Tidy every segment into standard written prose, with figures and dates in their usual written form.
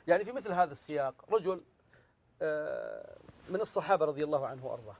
يعني في مثل هذا السياق رجل من الصحابة رضي الله عنه وأرضاه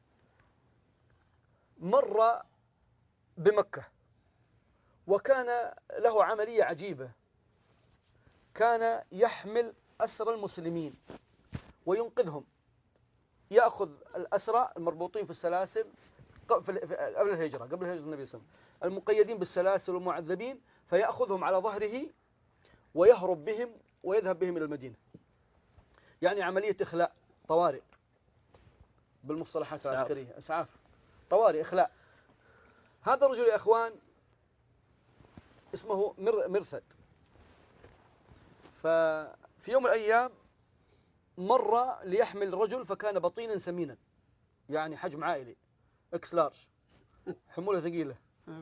مر بمكة، وكان له عملية عجيبة، كان يحمل أسرى المسلمين وينقذهم، يأخذ الأسرى المربوطين في السلاسل قبل الهجرة، قبل هجرة النبي صلى الله عليه وسلم، المقيدين بالسلاسل والمعذبين، فيأخذهم على ظهره ويهرب بهم ويذهب بهم إلى المدينة. يعني عملية إخلاء طوارئ بالمصطلحات العسكرية، إسعاف طوارئ، إخلاء. هذا الرجل يا إخوان اسمه مرثد. ففي يوم من الأيام مر ليحمل رجل، فكان بطينا سمينا، يعني حجم عائلي، اكس لارج، حمولة ثقيلة.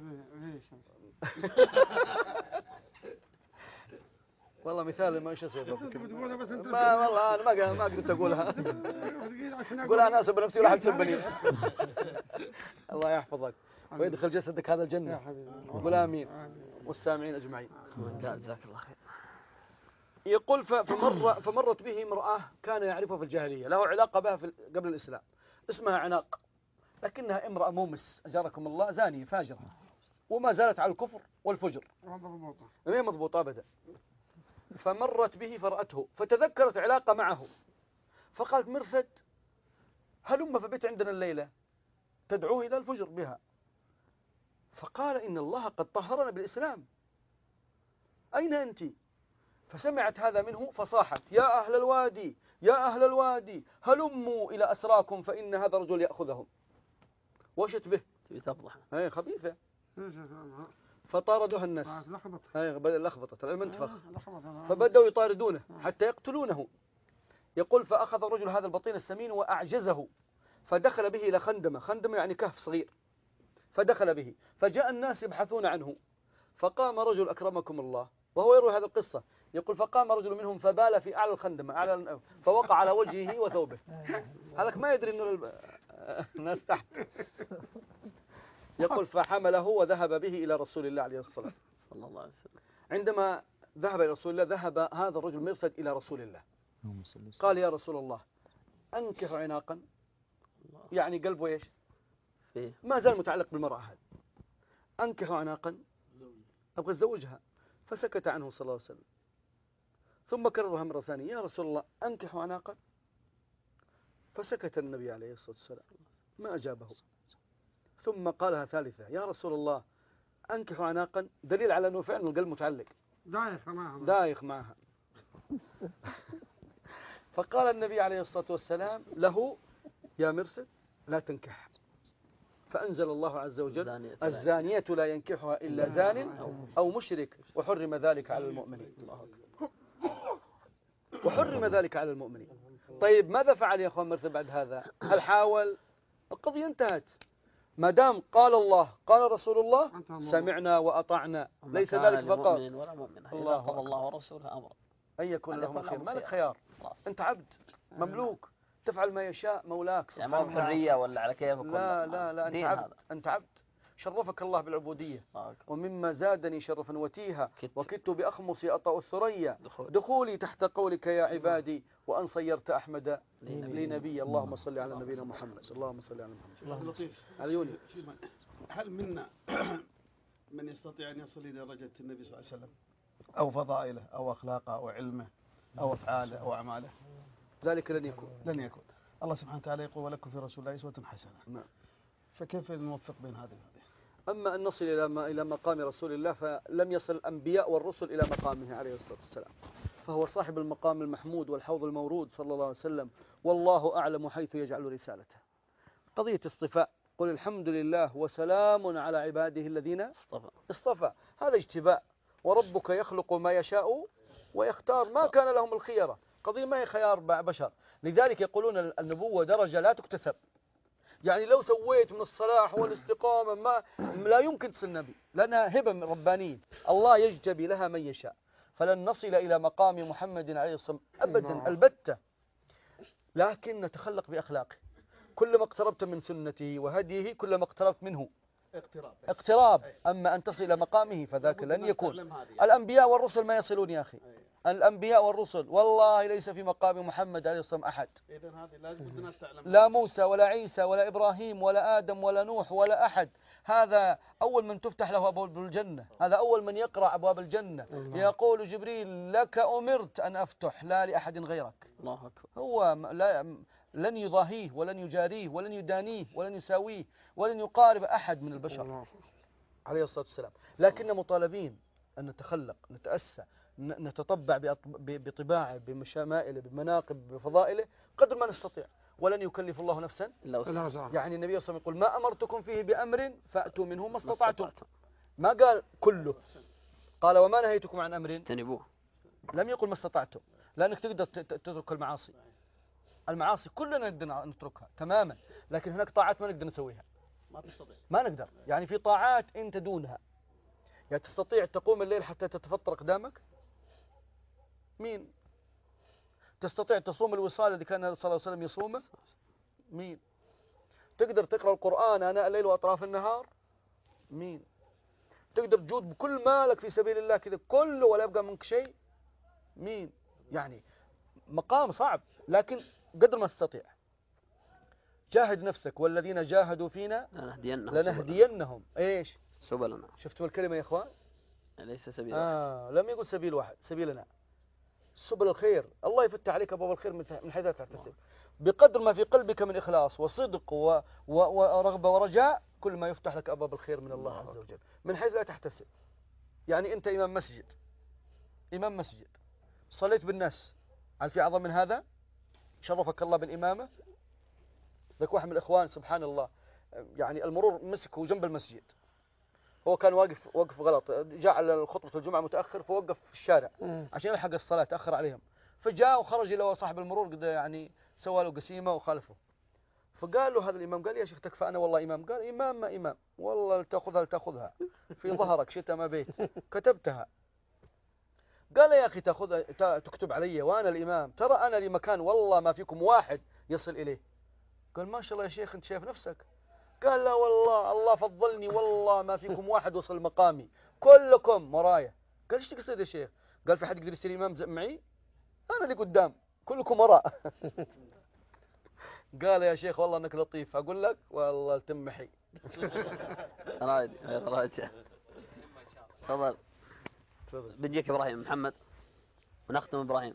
والله مثال ما ايش يصير، ما والله انا ما قدرت اقولها. قولها انا اسب نفسي ولا حد سبني. الله يحفظك ويدخل جسدك هذا الجنة. قول امين والسامعين اجمعين. جزاك الله خير. يقول فمرت به امرأة كان يعرفها في الجاهلية، له علاقة بها قبل الإسلام، اسمها عناق، لكنها امرأة مومس أجاركم الله، زانية فاجرة، وما زالت على الكفر والفجر، ما مضبوطة أبدا. فمرت به فرأته، فتذكرت علاقة معه، فقالت مرثد هلم فبت عندنا الليلة، تدعوه إلى الفجر بها. فقال إن الله قد طهرنا بالإسلام، أين أنت؟ فسمعت هذا منه فصاحت يا أهل الوادي يا أهل الوادي هلموا إلى أسراكم فإن هذا الرجل يأخذهم. وشت به تفضح، هي خبيثة. فطاردها الناس، هي لخبطت المنتفخ، فبدأوا يطاردونه حتى يقتلونه. يقول فأخذ الرجل هذا البطين السمين وأعجزه، فدخل به إلى خندمة يعني كهف صغير، فدخل به، فجاء الناس يبحثون عنه، فقام رجل أكرمكم الله وهو يروي هذه القصة، يقول فقام رجل منهم فبال في أعلى الخندمة فوقع على وجهه وثوبه. هذاك ما يدري أنه الناس تحت. يقول فحمله وذهب به إلى رسول الله عليه الصلاة صلى الله عليه وسلم. عندما ذهب إلى رسول الله، ذهب هذا الرجل مرثد إلى رسول الله، قال يا رسول الله أنكح عناقا، يعني قلبه إيش ما زال متعلق بالمرأة هذه، أنكح عناقا أبغى أتزوجها. فسكت عنه صلى الله عليه وسلم، ثم كررها مرة ثانية يا رسول الله أنكح عناقا، فسكت النبي عليه الصلاة والسلام ما أجابه. ثم قالها ثالثة يا رسول الله أنكح عناقا، دليل على أنه فعلا القلب متعلق دايخ معها. فقال النبي عليه الصلاة والسلام له يا مرثد لا تنكح، فأنزل الله عز وجل الزانية لا ينكحها إلا زان أو مشرك وحرم ذلك على المؤمنين. وحرم ذلك على المؤمنين. طيب ماذا فعل يا أخوان مرثد بعد هذا؟ هل حاول؟ القضية انتهت، ما دام قال الله قال رسول الله سمعنا وأطعنا، ليس ذلك فقط. الله قال الله ورسوله أمر أن يكون لهم الخير، ما لك خيار، أنت عبد مملوك تفعل ما يشاء مولاك سبحانه وتعالى. حرية ولا على كيفك؟ لا أنت عبد، أنت عبد. شرفك الله بالعبودية. ومما زادني شرفا وتيها وكدت بأخمصي أطأ الثريا دخولي تحت قولك يا عبادي وأن صيرت أحمد لنبي. اللهم صل على نبينا محمد. اللهم صل على محمد. لطيف عيوني. هل منا من يستطيع أن يصل إلى درجة النبي صلى الله عليه وسلم أو فضائله أو أخلاقه أو علمه أو أفعاله أو أعماله؟ ذلك لن يكون. الله سبحانه وتعالى يقول ولكم في رسول الله أسوة حسنة. نعم. فكيف نوفق بين هذه وهذه؟ أما أن نصل إلى مقام رسول الله فلم يصل الأنبياء والرسل إلى مقامه عليه الصلاة والسلام، فهو صاحب المقام المحمود والحوض المورود صلى الله عليه وسلم، والله أعلم حيث يجعل رسالته. قضية اصطفاء، قل الحمد لله وسلام على عباده الذين اصطفى، هذا اجتباء، وربك يخلق ما يشاء ويختار، ما كان لهم الخيرة، قضية ما هي خيار بشر. لذلك يقولون النبوة درجة لا تكتسب، يعني لو سويت من الصلاح والاستقامة ما لا يمكن تصير نبي، لنا هبة من ربانيين الله يجتبي لها من يشاء، فلن نصل إلى مقام محمد عليه الصلاة والسلام أبدا البتة، لكن نتخلق بأخلاقه. كلما اقتربت من سنته وهديه كلما اقتربت منه اقتراب. أما أن تصل إلى مقامه فذاك لن يكون. الأنبياء والرسل ما يصلون يا أخي. الأنبياء والرسل والله ليس في مقام محمد عليه الصلاة والسلام أحد. لا موسى ولا عيسى ولا إبراهيم ولا آدم ولا نوح ولا أحد. هذا أول من تفتح له أبواب الجنة، هذا أول من يقرأ أبواب الجنة. يقول جبريل لك أمرت أن أفتح لا لأحد غيرك. الله أكبر. هو لن يضاهيه ولن يجاريه ولن يدانيه ولن يساويه ولن يقارب أحد من البشر عليه الصلاة والسلام. لكن مطالبين أن نتخلق، نتأسى، نتطبع بطباعه، بشمائله، بمناقب، بفضائله قدر ما نستطيع. ولن يكلف الله نفسا إلا وسعها. يعني النبي صلى الله عليه وسلم يقول ما أمرتكم فيه بأمر فأتوا منه ما استطعتم. ما قال كله، قال وما نهيتكم عن أمر اجتنبوه. لم يقل ما استطعتم. لأنك تقدر تترك المعاصي. المعاصي كلنا نقدر نتركها تماما، لكن هناك طاعات ما نقدر نسويها، ما نقدر. يعني في طاعات أنت دونها. يعني تستطيع تقوم الليل حتى تتفطر أقدامك؟ مين؟ تستطيع تصوم الوصال الذي كان صلى الله عليه وسلم يصومه؟ مين؟ تقدر تقرأ القرآن آناء الليل وأطراف النهار؟ مين؟ تقدر تجود بكل مالك في سبيل الله كذا كله ولا يبقى منك شيء؟ مين؟ يعني مقام صعب، لكن قدر ما تستطيع جاهد نفسك والذين جاهدوا فينا لنهدينهم ايش؟ سبلنا. شفتوا الكلمة يا اخوان؟ ليس سبيل واحد. لم يقل سبيل واحد، سبيلنا. سبل الخير، الله يفتح عليك ابواب الخير من حيث لا تحتسب. بقدر ما في قلبك من إخلاص وصدق ورغبة ورجاء كل ما يفتح لك أبواب الخير من الله عز وجل من حيث لا تحتسب. يعني أنت إمام مسجد صليت بالناس، هل في أعظم من هذا؟ شرفك الله بالإمامة. ذاك واحد من الإخوان سبحان الله، يعني المرور مسكه جنب المسجد، هو كان واقف غلط، جاء على خطبة الجمعة متأخر فوقف في الشارع عشان يلحق الصلاة، تأخر عليهم، فجاء وخرج إلى صاحب المرور قد يعني سوى له قسيمة وخالفه. فقال له هذا الإمام، قال يا شيخ تكفى أنا والله إمام. قال إمام ما إمام والله لتأخذها في ظهرك شتى ما بيت كتبتها. قال يا أخي تكتب علي وأنا الإمام، ترى أنا لي مكان والله ما فيكم واحد يصل إليه. قال ما شاء الله يا شيخ أنت شايف نفسك؟ قال لا والله الله فضلني والله ما فيكم واحد وصل مقامي كلكم ورايا. قال ايش تقصد يا شيخ؟ قال في حد يقدر يصير إمام معي؟ أنا اللي قدام كلكم وراء. قال يا شيخ والله انك لطيف، اقول لك والله التمحي. راجع تفضل. بنجيك ابراهيم محمد ونختم ابراهيم.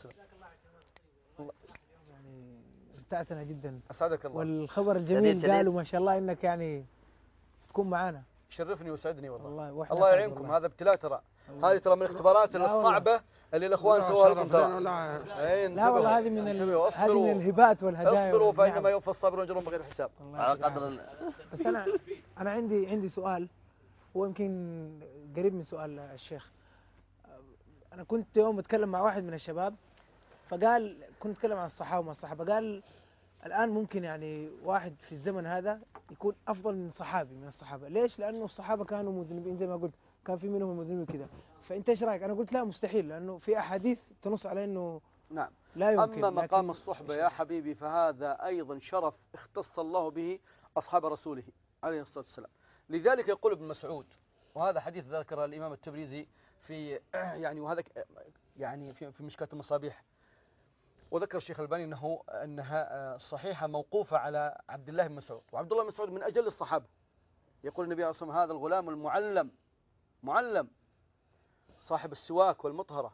يعني امتعتنا جدا. اسعدك الله. والخبر الجميل قالوا ما شاء الله انك يعني تكون معنا. شرفني وسعدني والله. الله يعينكم. هذا ابتلاء ترى، هذه ترى من الاختبارات الصعبة اللي الاخوان سووها لكم ترى. لا والله هذه من الهبات والهدايا. اصبروا فانما يوفى الصابرون اجرهم بغير حساب. على قدر بس انا عندي سؤال، هو يمكن قريب من سؤال الشيخ. انا كنت يوم اتكلم مع واحد من الشباب فقال، كنت اتكلم عن الصحابه قال الان ممكن يعني واحد في الزمن هذا يكون افضل من صحابي من الصحابه. ليش؟ لانه الصحابه كانوا مذنبين زي ما قلت، كان في منهم المذنبين كذا. فانت ايش رايك؟ انا قلت لا مستحيل، لانه في احاديث تنص على انه نعم لا يمكن. اما مقام الصحبه يا حبيبي فهذا ايضا شرف اختص الله به اصحاب رسوله عليه الصلاه والسلام. لذلك يقول ابن مسعود، وهذا حديث ذكر الامام التبريزي في يعني وهذا يعني في مشكاة المصابيح، وذكر الشيخ الباني انها صحيحه موقوفه على عبد الله بن مسعود. وعبد الله بن مسعود من اجل الصحابه. يقول النبي عليه الصلاه والسلام هذا الغلام المعلم صاحب السواك والمطهرة.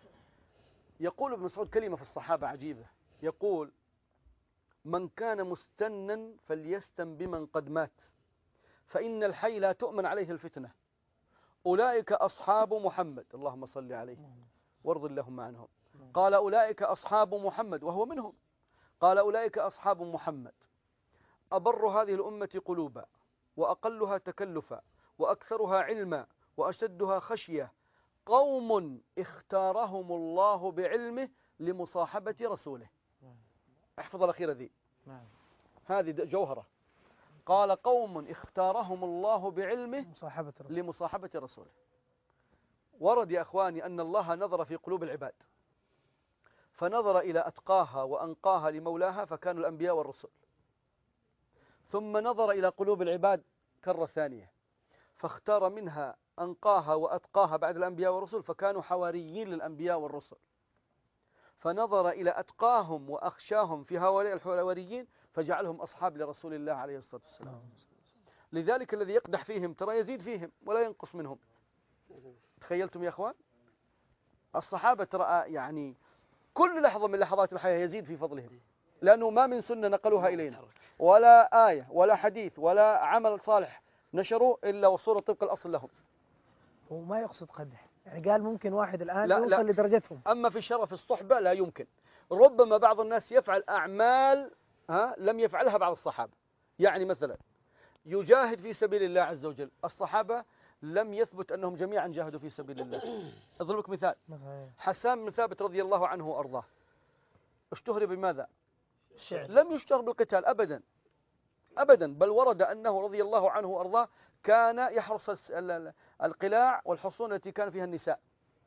يقول ابن مسعود كلمة في الصحابة عجيبة، يقول من كان مستنا فليستن بمن قد مات فإن الحي لا تؤمن عليه الفتنة، أولئك أصحاب محمد اللهم صل عليه وارض اللهم عنهم. قال أولئك أصحاب محمد وهو منهم. قال أولئك أصحاب محمد أبر هذه الأمة قلوبا وأقلها تكلفا وأكثرها علما وأشدها خشية، قوم اختارهم الله بعلمه لمصاحبة رسوله. احفظ الأخيرة ذي، هذه جوهرة. قال قوم اختارهم الله بعلمه لمصاحبة رسوله. ورد يا أخواني أن الله نظر في قلوب العباد فنظر إلى أتقاها وأنقاها لمولاها فكانوا الأنبياء والرسل، ثم نظر إلى قلوب العباد كرة ثانية، فاختار منها أنقاها وأتقاها بعد الأنبياء والرسل، فكانوا حواريين للأنبياء والرسل، فنظر إلى أتقاهم وأخشاهم في هؤلاء الحواريين فجعلهم أصحاب لرسول الله عليه الصلاة والسلام. لذلك الذي يقدح فيهم ترى يزيد فيهم ولا ينقص منهم. تخيلتم يا أخوان؟ الصحابة ترى يعني كل لحظة من لحظات الحياة يزيد في فضلهم، لأنه ما من سنة نقلوها إلينا ولا آية ولا حديث ولا عمل صالح نشروا إلا والصورة طبق الأصل لهم. وما يقصد قدح، يعني قال ممكن واحد الآن لا يوصل لدرجتهم. أما في شرف الصحبة لا يمكن. ربما بعض الناس يفعل أعمال لم يفعلها بعض الصحابة، يعني مثلا يجاهد في سبيل الله عز وجل، الصحابة لم يثبت أنهم جميعا جاهدوا في سبيل الله. أضرب لك مثال، حسان بن ثابت رضي الله عنه وأرضاه اشتهر بماذا؟ الشعر. لم يشتهر بالقتال أبدا أبدا، بل ورد أنه رضي الله عنه وأرضاه كان يحرس القلاع والحصون التي كان فيها النساء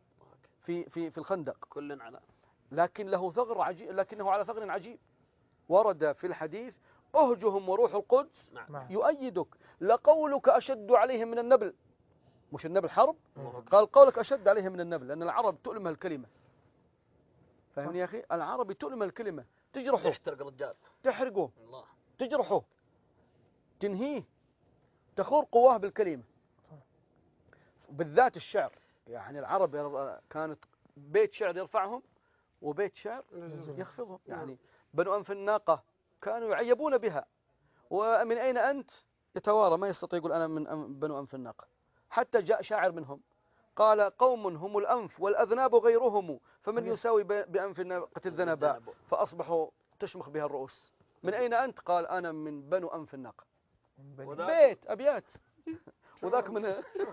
في الخندق، كل على، لكن له ثغر عجيب، لكنه على ثغر عجيب. ورد في الحديث أهجهم وروح القدس يؤيدك، لقولك أشد عليهم من النبل. مش النبل حرب، قال قولك أشد عليهم من النبل، لأن العرب تؤلم الكلمة. فاهمني يا أخي؟ العربي تؤلم الكلمة، تجرحه، يحترق الرجال، تحرقه، الله، تجرحه، تنهيه، تخور قواه بالكلمة. بالذات الشعر، يعني العرب كانت بيت شعر يرفعهم وبيت شعر يخفضهم. يعني بنو أنف الناقة كانوا يعيبون بها، ومن أين أنت؟ يتوارى، ما يستطيع يقول أنا من بنو أنف الناقة. حتى جاء شاعر منهم قال قوم هم الأنف والأذناب غيرهم، فمن يساوي بأنف الناقة الذنباء، فأصبحوا تشمخ بها الرؤوس. من أين أنت؟ قال أنا من بنو أنف الناقة. بيت أبيات وذاك من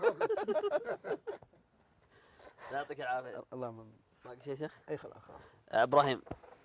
يعطيك العافية. اللهم باقي شيء شيخ؟ أي خلاص. إبراهيم.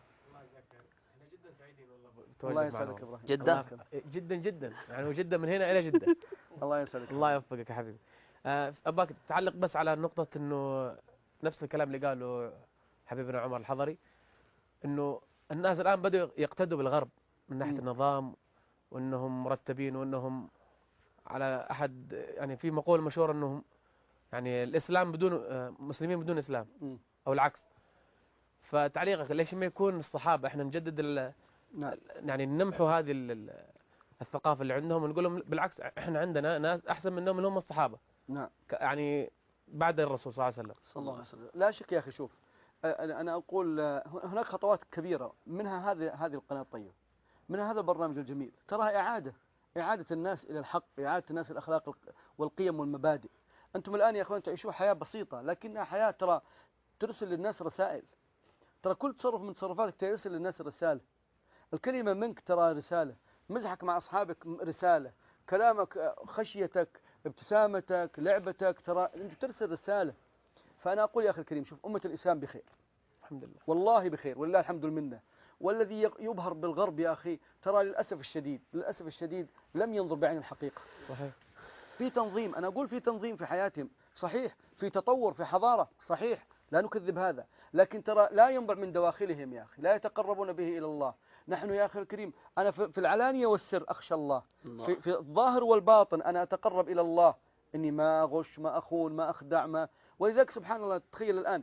الله يسعدك إبراهيم. جدة؟ جدا جدا، يعني جدا من هنا إلى جدة. الله يسعدك. الله يوفقك يا حبيبي. أباك تعلق بس على نقطة إنه نفس الكلام اللي قاله حبيبنا عمر الحضري، إنه الناس الآن بدأوا يقتدوا بالغرب من ناحية النظام، وإنهم مرتبين، وإنهم على أحد، يعني في مقولة مشهورة إنهم يعني الإسلام بدون مسلمين بدون إسلام، أو العكس. فتعليقك ليش ما يكون الصحابة إحنا نجدد يعني نمحو هذه الثقافة اللي عندهم، ونقول لهم بالعكس إحنا عندنا ناس أحسن منهم اللي هم الصحابة. نعم. يعني بعد الرسول صلى الله عليه وسلم. صلى الله عليه وسلم. لا شك يا أخي. شوف، أنا أقول هناك خطوات كبيرة، منها هذه القناة الطيبة، منها هذا البرنامج الجميل. تراها إعادة الناس إلى الحق، إعادة الناس الأخلاق والقيم والمبادئ. أنتم الآن يا أخوان تعيشوا حياة بسيطة، لكنها حياة ترى ترسل للناس رسائل. ترى كل تصرف من تصرفاتك ترسل للناس رسالة. الكلمة منك ترى رسالة، مزحك مع أصحابك رسالة، كلامك، خشيتك، ابتسامتك، لعبتك، ترى أنت ترسل رسالة. فأنا أقول يا أخي الكريم، شوف، أمة الإسلام بخير الحمد لله، والله بخير، والله الحمد لله. والذي يبهر بالغرب يا أخي ترى للأسف الشديد لم ينظر بعين الحقيقة. صحيح. في تنظيم، أنا أقول في تنظيم في حياتهم صحيح، في تطور، في حضارة صحيح، لا نكذب هذا، لكن ترى لا ينبع من دواخلهم يا أخي، لا يتقربون به إلى الله. نحن يا أخي الكريم، أنا في العلانية والسر أخشى الله، في الظاهر والباطن أنا أتقرب إلى الله، إني ما أغش، ما أخون، ما أخدع، ولذلك سبحان الله تخيل الآن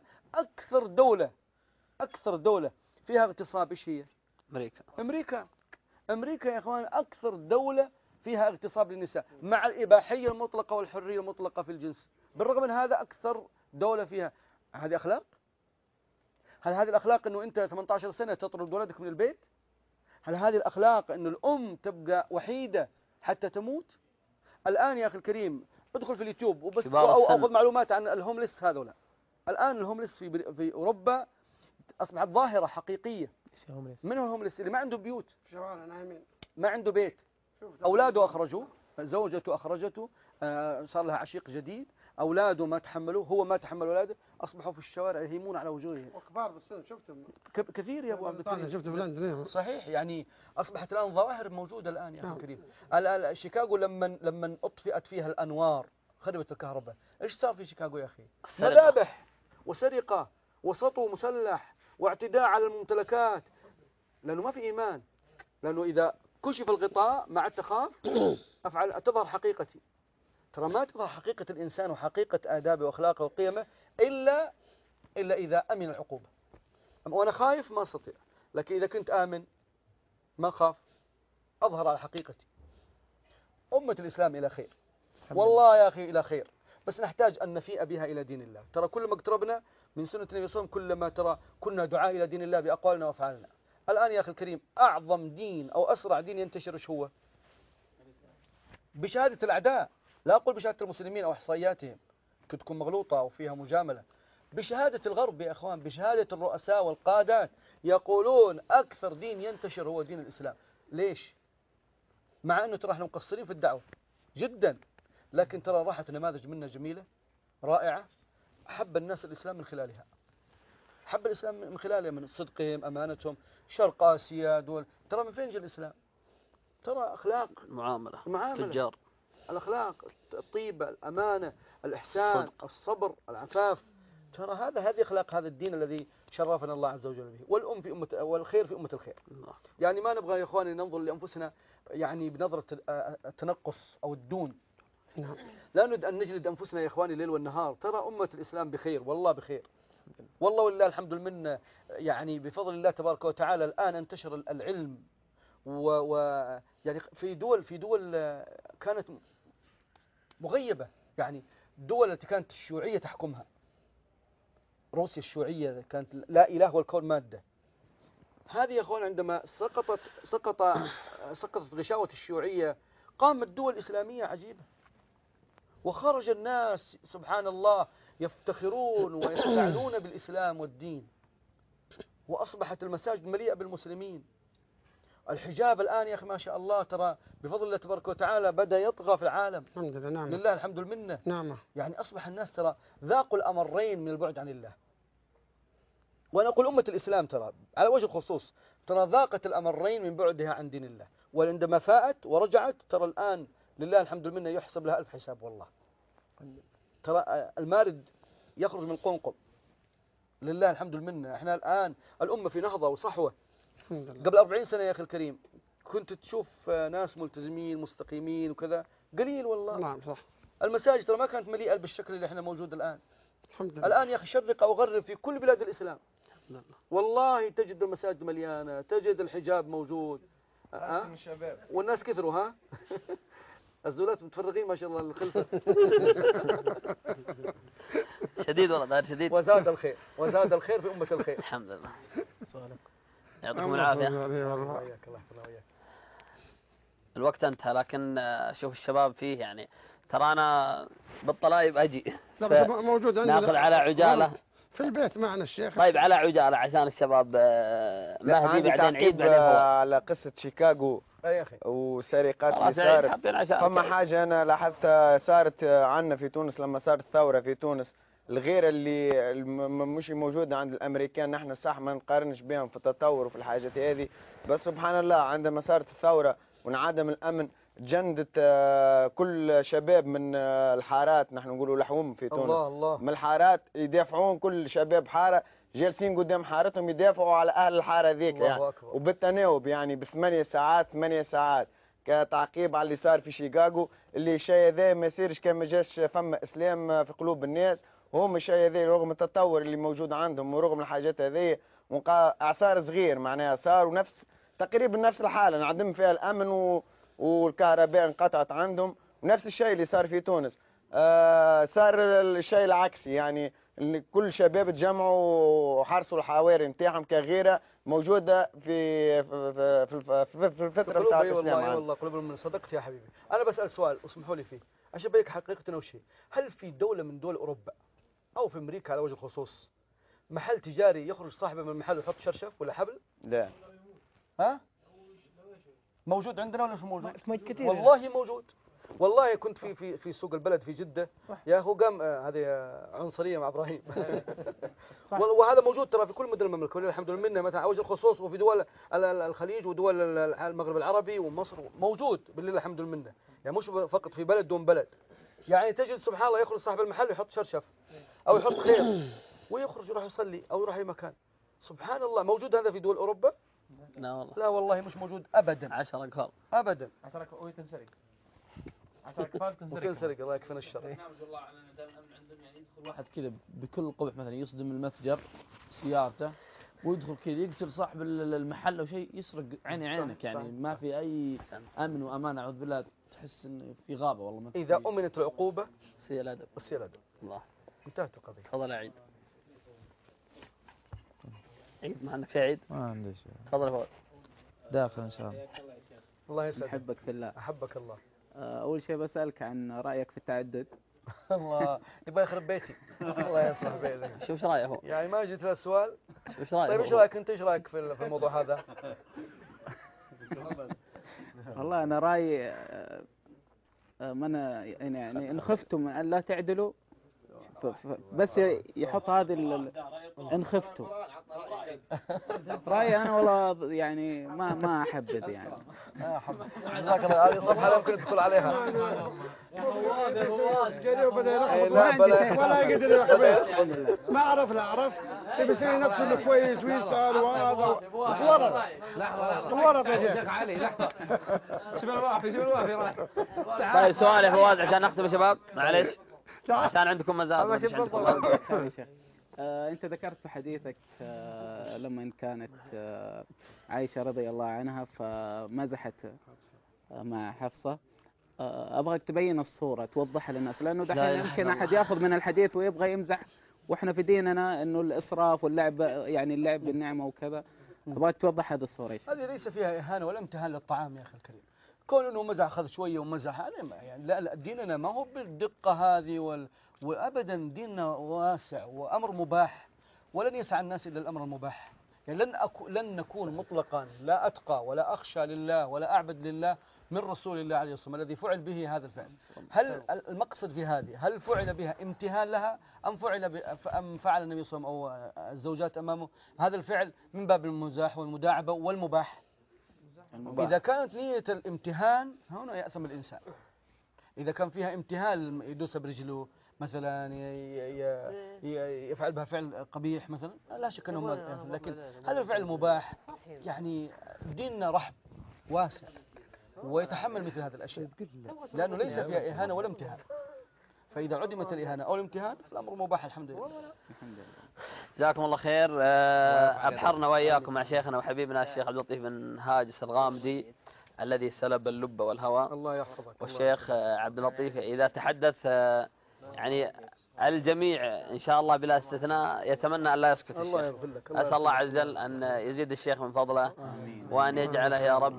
أكثر دولة فيها اغتصاب إيش هي؟ أمريكا يا إخوان، أكثر دولة فيها اغتصاب للنساء، مع الإباحية المطلقة والحرية المطلقة في الجنس. بالرغم من هذا أكثر دولة فيها. هذه أخلاق؟ هل هذه الأخلاق أنه أنت 18 سنة تطرد ولدك من البيت؟ هل هذه الأخلاق أنه الأم تبقى وحيدة حتى تموت؟ الآن يا أخي الكريم ادخل في اليوتيوب وبس أو أخذ معلومات عن الهومليس هذولا. الآن الهومليس في أوروبا أصبحت ظاهرة حقيقية. من هو الهومليس؟ اللي ما عنده بيوت، ما عنده بيت، أولاده أخرجوه، زوجته أخرجته، صار لها عشيق جديد، أولاده ما تحملوه، هو ما تحمل أولاده، أصبحوا في الشوارع يهيمون على وجوههم. وكبار بالسن شفتهم كثير يا أبو عبد الكريم. شفت فلان صحيح، يعني أصبحت الآن ظواهر موجودة الآن يا أخي الكريم. شيكاغو لما أطفئت فيها الأنوار خربت الكهرباء، إيش صار في شيكاغو يا أخي؟ مذابح وسرقة وسطو مسلح واعتداء على الممتلكات، لأنه ما في إيمان. لأنه إذا كشف الغطاء مع تخاف أفعل تظهر حقيقتي. ترى ما تظهر حقيقة الإنسان وحقيقة آدابه وأخلاقه وقيمه إلا إذا أمن العقوبة. وأنا خايف ما أستطيع، لكن إذا كنت آمن ما خاف أظهر على حقيقتي. أمة الإسلام إلى خير والله يا أخي، إلى خير، بس نحتاج أن نفيء بها إلى دين الله. ترى كل ما اقتربنا من سنة النبي صلى الله عليه وسلم كلما ترى كنا دعاء إلى دين الله بأقوالنا وأفعالنا. الآن يا أخي الكريم أعظم دين أو أسرع دين ينتشر إيش هو؟ بشهادة الأعداء، لا أقول بشهادة المسلمين أو إحصائياتهم كنت تكون مغلوطة أو فيها مجاملة، بشهادة الغرب يا أخوان، بشهادة الرؤساء والقادات يقولون أكثر دين ينتشر هو دين الإسلام. ليش؟ مع أنه ترى احنا مقصرين في الدعوة جدا، لكن ترى راحت نماذج منا جميلة رائعة أحب الناس الإسلام من خلالها، حب الإسلام من خلالها، من صدقهم أمانتهم. شرق آسيا دول، ترى من فين جاء الإسلام؟ ترى أخلاق معاملة تجار، الأخلاق، الطيبة، الأمانة، الإحسان، الصبر، العفاف. ترى هذه أخلاق هذا الدين الذي شرفنا الله عز وجل به. والخير في أمة الخير. يعني ما نبغى يا إخواني ننظر لأنفسنا يعني بنظرة التنقص أو الدون. لا نريد أن نجلد أنفسنا يا إخواني الليل والنهار. ترى أمة الإسلام بخير والله بخير، والله ولله الحمد لله. يعني بفضل الله تبارك وتعالى الآن انتشر العلم يعني في دول كانت مغيبة، يعني الدول التي كانت الشيوعية تحكمها، روسيا الشيوعية كانت لا إله والكون مادة. هذه يا أخوان عندما سقطت غشاوة الشيوعية قامت دول إسلامية عجيبة، وخرج الناس سبحان الله يفتخرون ويفتعلون بالإسلام والدين، وأصبحت المساجد مليئة بالمسلمين. الحجاب الآن يا أخي ما شاء الله ترى بفضل الله تبارك وتعالى بدأ يطغى في العالم. الحمد لله، نعم. لله الحمد لله. نعم. يعني أصبح الناس ترى ذاقوا الأمرين من البعد عن الله. وأنا أقول أمة الإسلام ترى على وجه الخصوص ترى ذاقت الأمرين من بعدها عن دين الله، وعندما فاءت ورجعت ترى الآن لله الحمد لله يحسب لها 1000 حساب. والله ترى المارد يخرج من قنقم لله الحمد لله. احنا الآن الأمة في نهضة وصحوة. قبل 40 سنة يا أخي الكريم كنت تشوف ناس ملتزمين مستقيمين وكذا قليل والله. نعم صح. المساجد ترى ما كانت مليئة بالشكل اللي احنا موجود الآن. الحمد لله. الآن يا أخي شرق أو غرب في كل بلاد الإسلام والله تجد المساجد مليانة، تجد الحجاب موجود والناس كثروا. ها الزولات متفرغين ما شاء الله للخلفة. شديد والله دار شديد. وزاد الخير في أمة الخير. الحمد لله. يعطيكم العافية. وياك الله يحفظنا وياك. الوقت انتهى، لكن شوف الشباب فيه يعني ترى أنا بالطلايب أجي. لا موجود عندنا. ناخذ على عجالة في البيت معنا الشيخ. طيب على عجالة عشان الشباب مهدي بعدين عيد بعدين على قصة شيكاغو يا أخي وسرقات اللي صارت. فما حاجة أنا لاحظتها صارت عنا في تونس لما صارت الثورة في تونس، الغيرة اللي مش موجودة عند الأمريكان. نحن صح ما نقارنش بهم في التطور وفي الحاجات هذه، بس سبحان الله عندما صارت الثورة وانعدم الأمن جندت كل شباب من الحارات، نحن نقولوا لحوم في تونس. الله. من الحارات يدافعون، كل شباب حارة جالسين قدام حارتهم يدافعوا على أهل الحارة ذيك يعني. وبالتناوب يعني ب8 ساعات كتعقيب على اللي صار في شيكاغو. اللي الشيء ذا ما يصيرش كان ما جاش فما إسلام في قلوب الناس، وهم الشيء ذا رغم التطور اللي موجود عندهم ورغم الحاجات هذه إعصار صغير معناها صاروا تقريبا نفس الحالة، انعدم فيها الأمن والكهرباء انقطعت عندهم. ونفس الشيء اللي صار في تونس صار الشيء العكسي، يعني كل شباب تجمعوا وحرصوا الحواري نتاعهم كغيره موجوده في الفتره بتاع الاسلام. والله قلوبهم من صدقت يا حبيبي. انا بسال سؤال اسمحوا لي فيه عشان بيك حقيقه وش هي. هل في دوله من دول اوروبا او في امريكا على وجه الخصوص محل تجاري يخرج صاحبه من المحل ويحط شرشف ولا حبل؟ لا. ها موجود عندنا ولا مش موجود؟ كثير والله موجود. والله كنت في سوق البلد في جدة يا هو قام هذه عنصرية مع إبراهيم. وهذا موجود ترى في كل مدن المملكة ولله الحمد لله، مثلا على وجه الخصوص وفي دول الخليج ودول المغرب العربي ومصر موجود بالله الحمد لله، يعني مش فقط في بلد دون بلد. يعني تجد سبحان الله يخرج صاحب المحل يحط شرشف أو يحط خير ويخرج يروح يصلي أو يروح أي مكان. سبحان الله موجود هذا في دول أوروبا لا والله مش موجود أبدا. 10 أكفار أبدا. 10 وتنسرق 10 أكفار تنسرق. الله يكفينا الشر. والله عندهم يعني يدخل واحد كذا بكل قبح مثلا يصدم المتجر سيارته ويدخل كذا يقتل صاحب المحل أو شيء يسرق عينك يعني ما في أي أمن وأمان. أعوذ بالله تحس إن في غابة والله. إذا أمنت العقوبة سيء الأدب. سيء الأدب. الله. انتهت القضية. تفضل يا عيد. عيد ما عندك شيء عيد؟ ما عندي شيء. تفضل يا فؤاد. داخل إن شاء الله. الله يسعدك. أحبك في الله. أحبك الله. أول شيء بسألك عن رأيك في التعدد. الله يبغى يخرب بيتي. الله يصلح بيتك. شوف ايش رايه هو؟ يعني ما جيت السؤال. شوف ايش رايه؟ طيب ايش رايك انت؟ ايش رايك في الموضوع هذا؟ والله أنا رأيي من يعني إن خفتم من أن لا تعدلوا بس يحط هذه إن خفتوا. رأيي أنا والله يعني ما أحبذ يعني. جزاك الله. هذه صفحة يمكن تدخل عليها. جري وبدا لا ولا يقدر يخبر. ما عرف لا عرف يصير نفسه انه كويس ويسأل وهذا الورط. الورط يا شيخ علي لحظة. شوف الوافي طيب سؤال يا فواز عشان نختم يا شباب معليش عشان عندكم مزاد. أنت ذكرت في حديثك لما كانت عائشة رضي الله عنها فمزحت مع حفصة. أبغاك تبين الصورة توضحها للناس لأنه دحين يمكن أحد يأخذ من الحديث ويبغى يمزح وإحنا في ديننا إنه الإسراف واللعب يعني اللعب بالنعمة وكذا. أبغاك توضح هذه الصورة. هذه ليس فيها إهانة ولا امتهان للطعام يا أخي الكريم. كون إنه مزح أخذ شوية ومزح يعني لا ديننا ما هو بالدقة هذه وأبدا ديننا واسع وأمر مباح ولن يسعى الناس إلا الأمر المباح. يعني لن نكون مطلقا لا أتقى ولا أخشى لله ولا أعبد لله من رسول الله عليه الصلاة والسلام الذي فعل به هذا الفعل. هل المقصد في هذه هل فعل بها امتهان لها أم فعل النبي صلى الله عليه وسلم أو الزوجات أمامه هذا الفعل من باب المزاح والمداعبة والمباح؟ إذا كانت نية الامتهان هنا يأثم الإنسان. إذا كان فيها امتهان يدوس برجله مثلا يفعل بها فعل قبيح مثلا لا شك أنه لكن هذا الفعل مباح. يعني ديننا رحب واسع ويتحمل مثل هذه الأشياء لأنه ليس فيها إهانة ولا امتهان. فإذا عدمت الإهانة أو الامتهان فالأمر مباح الحمد لله. جزاكم الله خير. أبحرنا وإياكم مع شيخنا وحبيبنا الشيخ عبد اللطيف بن هاجس الغامدي الذي سلب اللب والهوى. الله يحفظك. والشيخ عبد اللطيف إذا تحدث يعني الجميع إن شاء الله بلا استثناء يتمنى أن لا يسكت الشيخ. الله يغفر لك. أسأل الله عز وجل أن يزيد الشيخ من فضله وأن يجعله يا رب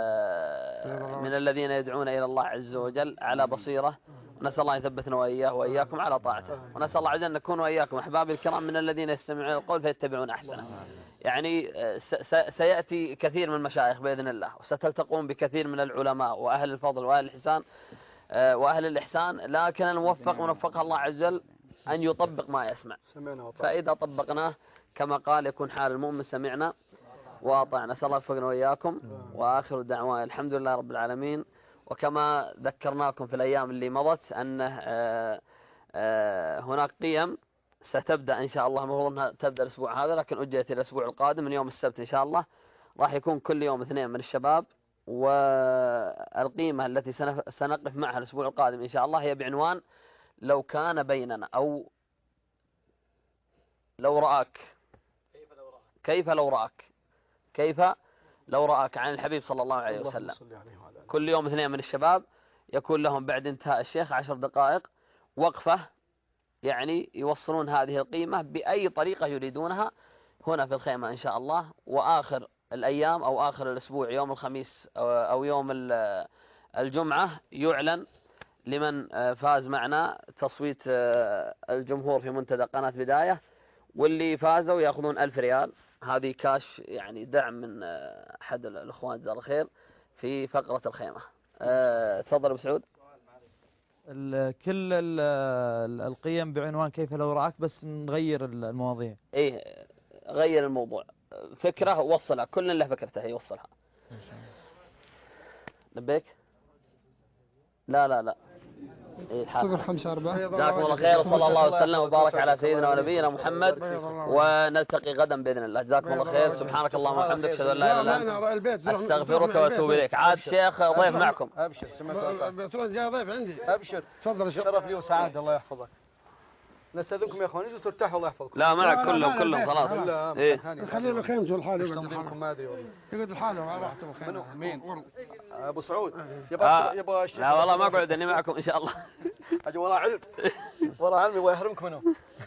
من الذين يدعون إلى الله عز وجل على بصيرة. ونسأل الله يثبتنا وإياه وإياكم على طاعته. ونسأل الله عز وجل أن نكون وإياكم أحبابي الكرام من الذين يستمعون القول فيتبعون أحسنه. يعني سيأتي كثير من المشايخ بإذن الله وستلتقون بكثير من العلماء وأهل الفضل وأهل الحسان وأهل الإحسان لكن الموفق ونوفقها الله عز وجل أن يطبق ما يسمع. فإذا طبقناه كما قال يكون حال المؤمن سمعنا وأطعنا. نسأل الله يوفقنا وإياكم. وآخر دعوانا الحمد لله رب العالمين. وكما ذكرناكم في الأيام اللي مضت أن هناك قيم ستبدأ إن شاء الله المفروض أنها تبدأ الأسبوع هذا لكن أجلت الأسبوع القادم من يوم السبت إن شاء الله. راح يكون كل يوم 2 من الشباب والقيمة التي سنقف معها الأسبوع القادم إن شاء الله هي بعنوان لو كان بيننا أو لو رآك كيف لو رآك عن الحبيب صلى الله عليه وسلم. كل يوم 2 من الشباب يكون لهم بعد انتهاء الشيخ 10 دقائق وقفة يعني يوصلون هذه القيمة بأي طريقة يريدونها هنا في الخيمة إن شاء الله. وآخر الأيام أو آخر الأسبوع يوم الخميس أو يوم الجمعة يعلن لمن فاز معنا تصويت الجمهور في منتدى قناة بداية واللي فازوا يأخذون 1000 ريال. هذه كاش يعني دعم من أحد الأخوان جزاه الله خير في فقرة الخيمة. تفضل أبو سعود. كل القيم بعنوان كيف لو رأك بس نغير المواضيع. إيه غير الموضوع فكرة وصلها كل له فكرته يوصلها. لبيك لا 054 جزاكم الله خير، وصلى الله وسلم وبارك على سيدنا ونبينا محمد، ونلتقي غدا باذن الله. جزاكم الله خير، سبحانك اللهم وبحمدك، اشهد ان لا اله الا انت، استغفرك واتوب اليك. عاد شيخ ضيف معكم. ابشر، سمعت جاء ضيف عندي. ابشر، تفضل. شرف لي وسعاده، الله يحفظك. نستاذنكم يا اخوان، اجلسوا ارتاحوا الله يحفظكم. لا معك كلهم خلاص. خليه له خيمته لحاله، يقعد نستاذنكم، ما ادري والله. يقعد لحاله على راحته وخيمه. مين؟ ابو سعود. يبغى الشيخ. لا والله ما اقعد اني معكم ان شاء الله. اجي وراء علم، وراء علمي ويحرمكم منه.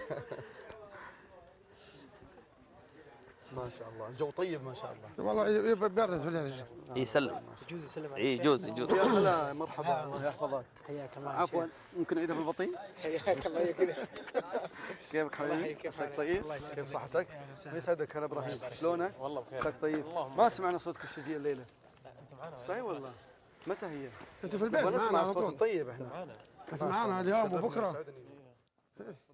ما شاء الله الجو طيب ما شاء الله. والله يبرد في الليل. يسلم. يجوز. يا هلا، مرحبا، الله يحفظك. حياك الله. عفوا، ممكن اعيدها بالبطيء؟ حياك الله كذا. كيفك حبيبي؟ عساك طيب؟ كيف صحتك؟ يسعدك. هلا ابراهيم، شلونك؟ والله بخير. عساك طيب؟ ما سمعنا صوتك الشجيع الليله. انت معنا؟ صحيح والله. متى هي؟ انت في البيت معنا ونسمع على صوت طول. طيب احنا. معنا اليوم وبكره.